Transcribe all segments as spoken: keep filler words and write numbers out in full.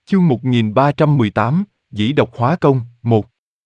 Chương một nghìn ba trăm mười tám, Dĩ độc hóa công, một.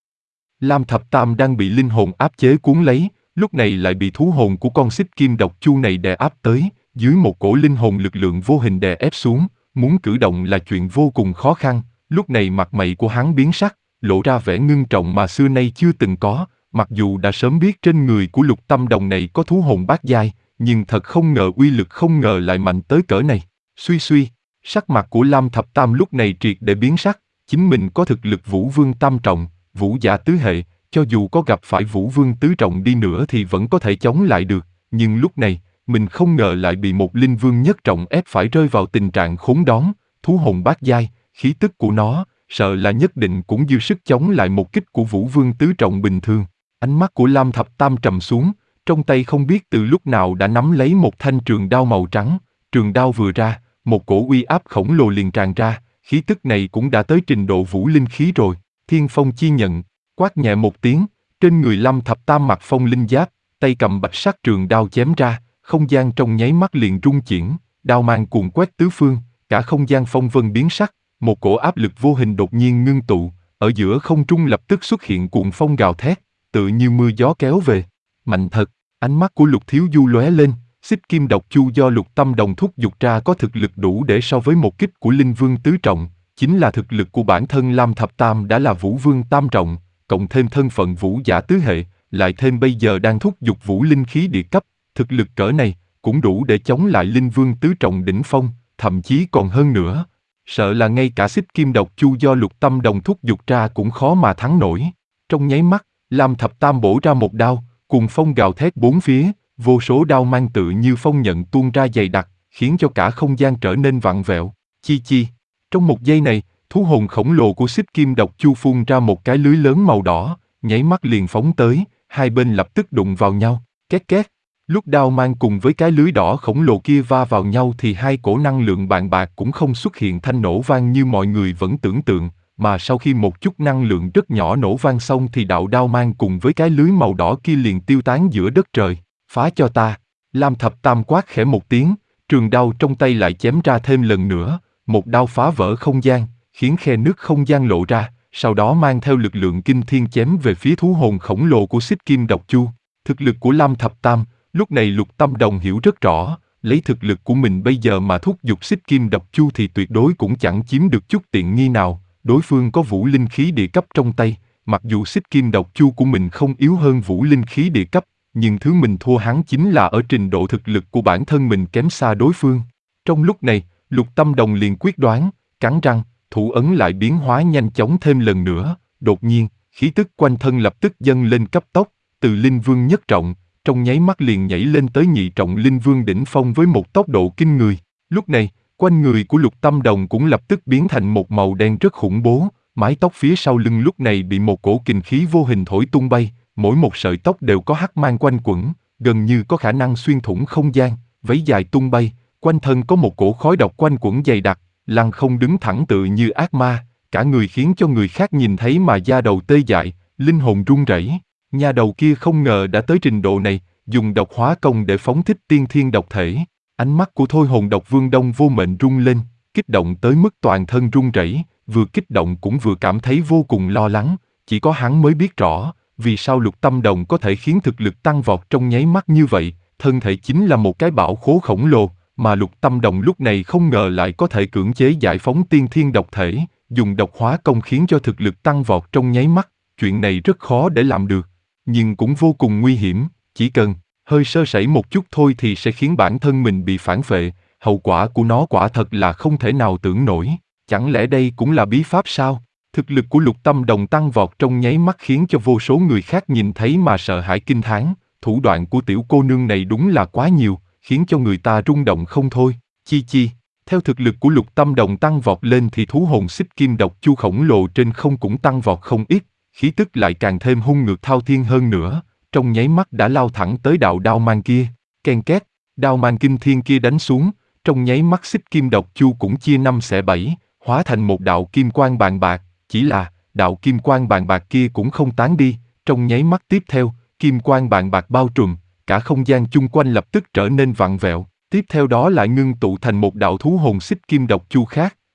Lam Thập Tam đang bị linh hồn áp chế cuốn lấy, lúc này lại bị thú hồn của con xích kim độc chu này đè áp tới, dưới một cổ linh hồn lực lượng vô hình đè ép xuống, muốn cử động là chuyện vô cùng khó khăn. Lúc này mặt mày của hắn biến sắc, lộ ra vẻ ngưng trọng mà xưa nay chưa từng có, mặc dù đã sớm biết trên người của Lục Tâm Đồng này có thú hồn bát giai, nhưng thật không ngờ uy lực không ngờ lại mạnh tới cỡ này. Suy suy, sắc mặt của Lam Thập Tam lúc này triệt để biến sắc, chính mình có thực lực Vũ Vương tam trọng, Vũ giả tứ hệ, cho dù có gặp phải Vũ Vương tứ trọng đi nữa thì vẫn có thể chống lại được, nhưng lúc này, mình không ngờ lại bị một Linh Vương nhất trọng ép phải rơi vào tình trạng khốn đón, thú hồn bát giai, khí tức của nó, sợ là nhất định cũng dư sức chống lại một kích của Vũ Vương tứ trọng bình thường. Ánh mắt của Lam Thập Tam trầm xuống, trong tay không biết từ lúc nào đã nắm lấy một thanh trường đao màu trắng, trường đao vừa ra, một cổ uy áp khổng lồ liền tràn ra, khí tức này cũng đã tới trình độ vũ linh khí rồi. Thiên Phong chi nhận, quát nhẹ một tiếng, trên người Lam Thập Tam mặc phong linh giáp, tay cầm bạch sắc trường đao chém ra, không gian trong nháy mắt liền rung chuyển, đao mang cuồn quét tứ phương, cả không gian phong vân biến sắc, một cổ áp lực vô hình đột nhiên ngưng tụ, ở giữa không trung lập tức xuất hiện cuồng phong gào thét, tựa như mưa gió kéo về. Mạnh thật, ánh mắt của Lục Thiếu Du lóe lên, xích kim độc chu do Lục Tâm Đồng thúc giục ra có thực lực đủ để so với một kích của Linh Vương tứ trọng, chính là thực lực của bản thân Lam Thập Tam đã là Vũ Vương tam trọng, cộng thêm thân phận Vũ giả tứ hệ, lại thêm bây giờ đang thúc giục Vũ linh khí địa cấp, thực lực cỡ này cũng đủ để chống lại Linh Vương tứ trọng đỉnh phong, thậm chí còn hơn nữa. Sợ là ngay cả xích kim độc chu do Lục Tâm Đồng thúc giục ra cũng khó mà thắng nổi. Trong nháy mắt, Lam Thập Tam bổ ra một đao, cùng phong gào thét bốn phía, vô số đao mang tự như phong nhận tuôn ra dày đặc, khiến cho cả không gian trở nên vặn vẹo. Chi chi. Trong một giây này, thú hồn khổng lồ của xích kim độc chu phun ra một cái lưới lớn màu đỏ, nháy mắt liền phóng tới, hai bên lập tức đụng vào nhau, két két. Lúc đao mang cùng với cái lưới đỏ khổng lồ kia va vào nhau thì hai cổ năng lượng bàn bạc cũng không xuất hiện thanh nổ vang như mọi người vẫn tưởng tượng, mà sau khi một chút năng lượng rất nhỏ nổ vang xong thì đạo đao mang cùng với cái lưới màu đỏ kia liền tiêu tán giữa đất trời. Phá cho ta! Lam Thập Tam quát khẽ một tiếng, trường đao trong tay lại chém ra thêm lần nữa, một đao phá vỡ không gian, khiến khe nứt không gian lộ ra, sau đó mang theo lực lượng kinh thiên chém về phía thú hồn khổng lồ của xích kim độc chu. Thực lực của Lam Thập Tam, lúc này Lục Tâm Đồng hiểu rất rõ, lấy thực lực của mình bây giờ mà thúc giục xích kim độc chu thì tuyệt đối cũng chẳng chiếm được chút tiện nghi nào, đối phương có vũ linh khí địa cấp trong tay, mặc dù xích kim độc chu của mình không yếu hơn vũ linh khí địa cấp, nhưng thứ mình thua hắn chính là ở trình độ thực lực của bản thân mình kém xa đối phương. Trong lúc này, Lục Tâm Đồng liền quyết đoán, cắn răng, thủ ấn lại biến hóa nhanh chóng thêm lần nữa, đột nhiên, khí tức quanh thân lập tức dâng lên cấp tốc, từ Linh Vương nhất trọng, trong nháy mắt liền nhảy lên tới nhị trọng Linh Vương đỉnh phong với một tốc độ kinh người. Lúc này, quanh người của Lục Tâm Đồng cũng lập tức biến thành một màu đen rất khủng bố, mái tóc phía sau lưng lúc này bị một cổ kình khí vô hình thổi tung bay, mỗi một sợi tóc đều có hắc mang quanh quẩn, gần như có khả năng xuyên thủng không gian, váy dài tung bay, quanh thân có một cổ khói độc quanh quẩn dày đặc, lăng không đứng thẳng tự như ác ma, cả người khiến cho người khác nhìn thấy mà da đầu tê dại, linh hồn run rẩy. Nhà đầu kia không ngờ đã tới trình độ này, dùng độc hóa công để phóng thích tiên thiên độc thể. Ánh mắt của Thôi Hồn Độc Vương Đông Vô Mệnh rung lên, kích động tới mức toàn thân run rẩy, vừa kích động cũng vừa cảm thấy vô cùng lo lắng, chỉ có hắn mới biết rõ, vì sao Lục Tâm Đồng có thể khiến thực lực tăng vọt trong nháy mắt như vậy, thân thể chính là một cái bão khố khổng lồ, mà Lục Tâm Đồng lúc này không ngờ lại có thể cưỡng chế giải phóng tiên thiên độc thể, dùng độc hóa công khiến cho thực lực tăng vọt trong nháy mắt, chuyện này rất khó để làm được, nhưng cũng vô cùng nguy hiểm, chỉ cần hơi sơ sẩy một chút thôi thì sẽ khiến bản thân mình bị phản phệ, hậu quả của nó quả thật là không thể nào tưởng nổi, chẳng lẽ đây cũng là bí pháp sao? Thực lực của Lục Tâm Đồng tăng vọt trong nháy mắt khiến cho vô số người khác nhìn thấy mà sợ hãi kinh thán, thủ đoạn của tiểu cô nương này đúng là quá nhiều, khiến cho người ta rung động không thôi. Chi chi, theo thực lực của Lục Tâm Đồng tăng vọt lên thì thú hồn xích kim độc chu khổng lồ trên không cũng tăng vọt không ít, khí tức lại càng thêm hung ngược thao thiên hơn nữa, trong nháy mắt đã lao thẳng tới đạo đao mang kia, ken két, đao mang kinh thiên kia đánh xuống, trong nháy mắt xích kim độc chu cũng chia năm xẻ bảy, hóa thành một đạo kim quang bàn bạc, chỉ là, đạo kim quang bàn bạc kia cũng không tán đi, trong nháy mắt tiếp theo, kim quang bàn bạc bao trùm, cả không gian chung quanh lập tức trở nên vặn vẹo, tiếp theo đó lại ngưng tụ thành một đạo thú hồn xích kim độc chu khác,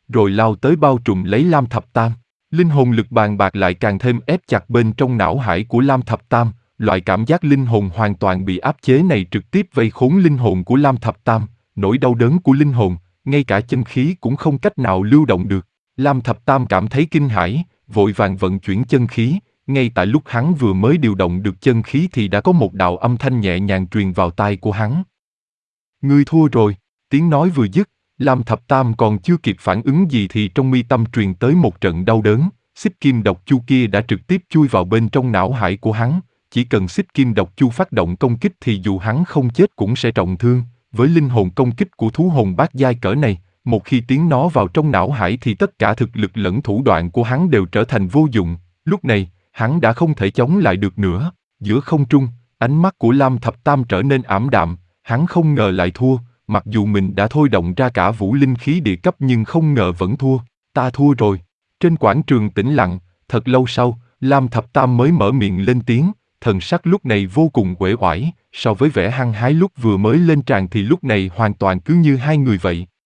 rồi lao tới bao trùm lấy Lam Thập Tam. Linh hồn lực bàn bạc lại càng thêm ép chặt bên trong não hải của Lam Thập Tam, loại cảm giác linh hồn hoàn toàn bị áp chế này trực tiếp vây khốn linh hồn của Lam Thập Tam, nỗi đau đớn của linh hồn, ngay cả chân khí cũng không cách nào lưu động được. Lam Thập Tam cảm thấy kinh hãi, vội vàng vận chuyển chân khí, ngay tại lúc hắn vừa mới điều động được chân khí thì đã có một đạo âm thanh nhẹ nhàng truyền vào tai của hắn. Ngươi thua rồi, tiếng nói vừa dứt, Lam Thập Tam còn chưa kịp phản ứng gì thì trong mi tâm truyền tới một trận đau đớn, xích kim độc chu kia đã trực tiếp chui vào bên trong não hải của hắn, chỉ cần xích kim độc chu phát động công kích thì dù hắn không chết cũng sẽ trọng thương, với linh hồn công kích của thú hồn bát giai cỡ này, một khi tiến nó vào trong não hải thì tất cả thực lực lẫn thủ đoạn của hắn đều trở thành vô dụng, lúc này, hắn đã không thể chống lại được nữa. Giữa không trung, ánh mắt của Lam Thập Tam trở nên ảm đạm, hắn không ngờ lại thua, mặc dù mình đã thôi động ra cả vũ linh khí địa cấp nhưng không ngờ vẫn thua, ta thua rồi. Trên quảng trường tĩnh lặng, thật lâu sau, Lam Thập Tam mới mở miệng lên tiếng, thần sắc lúc này vô cùng uể oải, so với vẻ hăng hái lúc vừa mới lên tràng thì lúc này hoàn toàn cứ như hai người vậy.